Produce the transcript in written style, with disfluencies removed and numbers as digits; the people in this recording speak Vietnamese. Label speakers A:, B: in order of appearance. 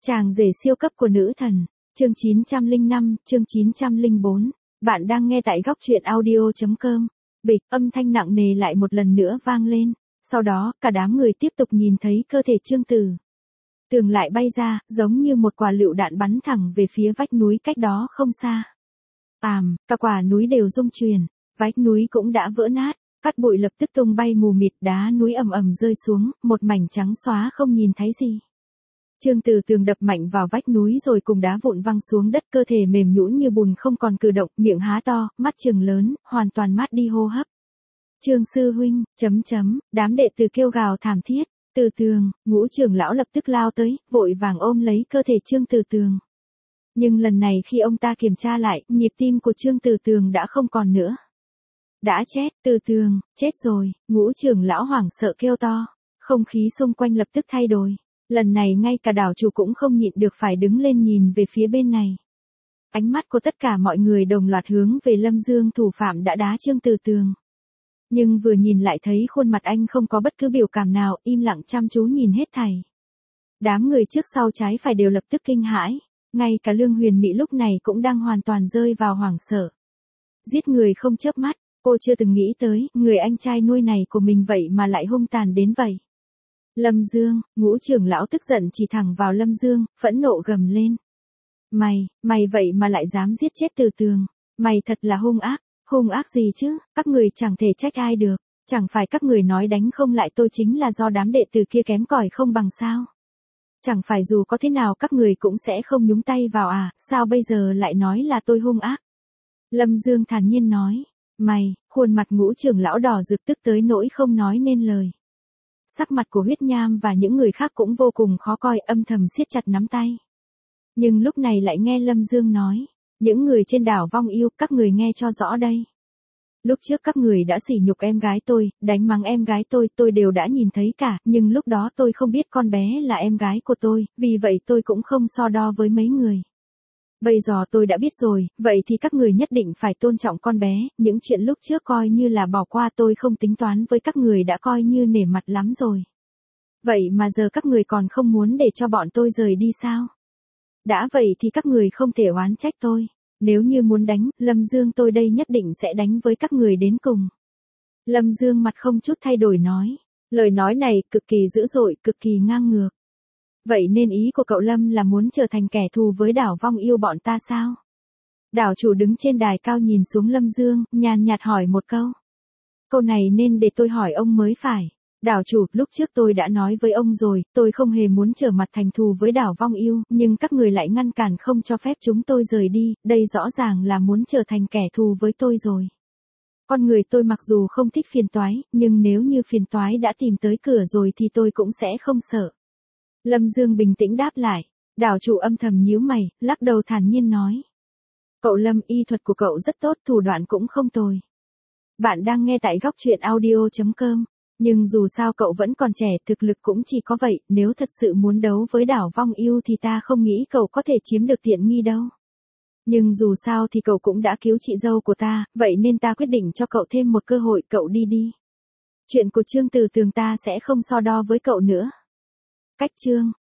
A: Chàng rể siêu cấp của nữ thần. Chương 905, chương 904. Bạn đang nghe tại góc truyện audio.com. Bịch, âm thanh nặng nề lại một lần nữa vang lên. Sau đó, cả đám người tiếp tục nhìn thấy cơ thể Trương Từ Tường lại bay ra, giống như một quả lựu đạn bắn thẳng về phía vách núi cách đó không xa. Cả quả núi đều rung chuyển, vách núi cũng đã vỡ nát, cát bụi lập tức tung bay mù mịt, đá núi ầm ầm rơi xuống, một mảnh trắng xóa không nhìn thấy gì. Trương Từ Tường đập mạnh vào vách núi rồi cùng đá vụn văng xuống đất, cơ thể mềm nhũn như bùn không còn cử động, miệng há to, mắt trừng lớn, hoàn toàn mát đi hô hấp. Trương sư huynh, đám đệ tử kêu gào thảm thiết. Từ Tường, Ngũ trưởng lão lập tức lao tới, vội vàng ôm lấy cơ thể Trương Từ Tường. Nhưng lần này khi ông ta kiểm tra lại, nhịp tim của Trương Từ Tường đã không còn nữa. Đã chết, Từ Tường, chết rồi, Ngũ trưởng lão hoảng sợ kêu to. Không khí xung quanh lập tức thay đổi. Lần này ngay cả đảo chủ cũng không nhịn được phải đứng lên nhìn về phía bên này. Ánh mắt của tất cả mọi người đồng loạt hướng về Lâm Dương, thủ phạm đã đá Trương Từ Tường. Nhưng vừa nhìn lại thấy khuôn mặt anh không có bất cứ biểu cảm nào, im lặng chăm chú nhìn hết thảy. Đám người trước sau trái phải đều lập tức kinh hãi, ngay cả Lương Huyền Mỹ lúc này cũng đang hoàn toàn rơi vào hoảng sợ. Giết người không chớp mắt, cô chưa từng nghĩ tới, người anh trai nuôi này của mình vậy mà lại hung tàn đến vậy. Lâm Dương, Ngũ trưởng lão tức giận chỉ thẳng vào Lâm Dương, phẫn nộ gầm lên. Mày vậy mà lại dám giết chết Từ Tường, mày thật là hung ác gì chứ, các người chẳng thể trách ai được, chẳng phải các người nói đánh không lại tôi chính là do đám đệ tử kia kém cỏi không bằng sao. Chẳng phải dù có thế nào các người cũng sẽ không nhúng tay vào à, sao bây giờ lại nói là tôi hung ác. Lâm Dương thản nhiên nói, khuôn mặt Ngũ trưởng lão đỏ rực tức tới nỗi không nói nên lời. Sắc mặt của Huyết Nham và những người khác cũng vô cùng khó coi, âm thầm siết chặt nắm tay. Nhưng lúc này lại nghe Lâm Dương nói, những người trên đảo Vong Yêu, các người nghe cho rõ đây. Lúc trước các người đã sỉ nhục em gái tôi, đánh mắng em gái tôi đều đã nhìn thấy cả, nhưng lúc đó tôi không biết con bé là em gái của tôi, vì vậy tôi cũng không so đo với mấy người. Bây giờ tôi đã biết rồi, vậy thì các người nhất định phải tôn trọng con bé, những chuyện lúc trước coi như là bỏ qua, tôi không tính toán với các người đã coi như nể mặt lắm rồi. Vậy mà giờ các người còn không muốn để cho bọn tôi rời đi sao? Đã vậy thì các người không thể oán trách tôi. Nếu như muốn đánh, Lâm Dương tôi đây nhất định sẽ đánh với các người đến cùng. Lâm Dương mặt không chút thay đổi nói. Lời nói này cực kỳ dữ dội, cực kỳ ngang ngược. Vậy nên ý của cậu Lâm là muốn trở thành kẻ thù với đảo Vong Yêu bọn ta sao? Đảo chủ đứng trên đài cao nhìn xuống Lâm Dương, nhàn nhạt hỏi một câu. Câu này nên để tôi hỏi ông mới phải. Đảo chủ, lúc trước tôi đã nói với ông rồi, tôi không hề muốn trở mặt thành thù với đảo Vong Yêu, nhưng các người lại ngăn cản không cho phép chúng tôi rời đi, đây rõ ràng là muốn trở thành kẻ thù với tôi rồi. Con người tôi mặc dù không thích phiền toái, nhưng nếu như phiền toái đã tìm tới cửa rồi thì tôi cũng sẽ không sợ. Lâm Dương bình tĩnh đáp lại, đảo chủ âm thầm nhíu mày, lắc đầu thản nhiên nói. Cậu Lâm, y thuật của cậu rất tốt, thủ đoạn cũng không tồi. Bạn đang nghe tại góc truyện audio.com. Nhưng dù sao cậu vẫn còn trẻ, thực lực cũng chỉ có vậy, nếu thật sự muốn đấu với đảo Vong Yêu thì ta không nghĩ cậu có thể chiếm được tiện nghi đâu. Nhưng dù sao thì cậu cũng đã cứu chị dâu của ta, vậy nên ta quyết định cho cậu thêm một cơ hội, cậu đi. Chuyện của Trương Từ Tường ta sẽ không so đo với cậu nữa. Cách chương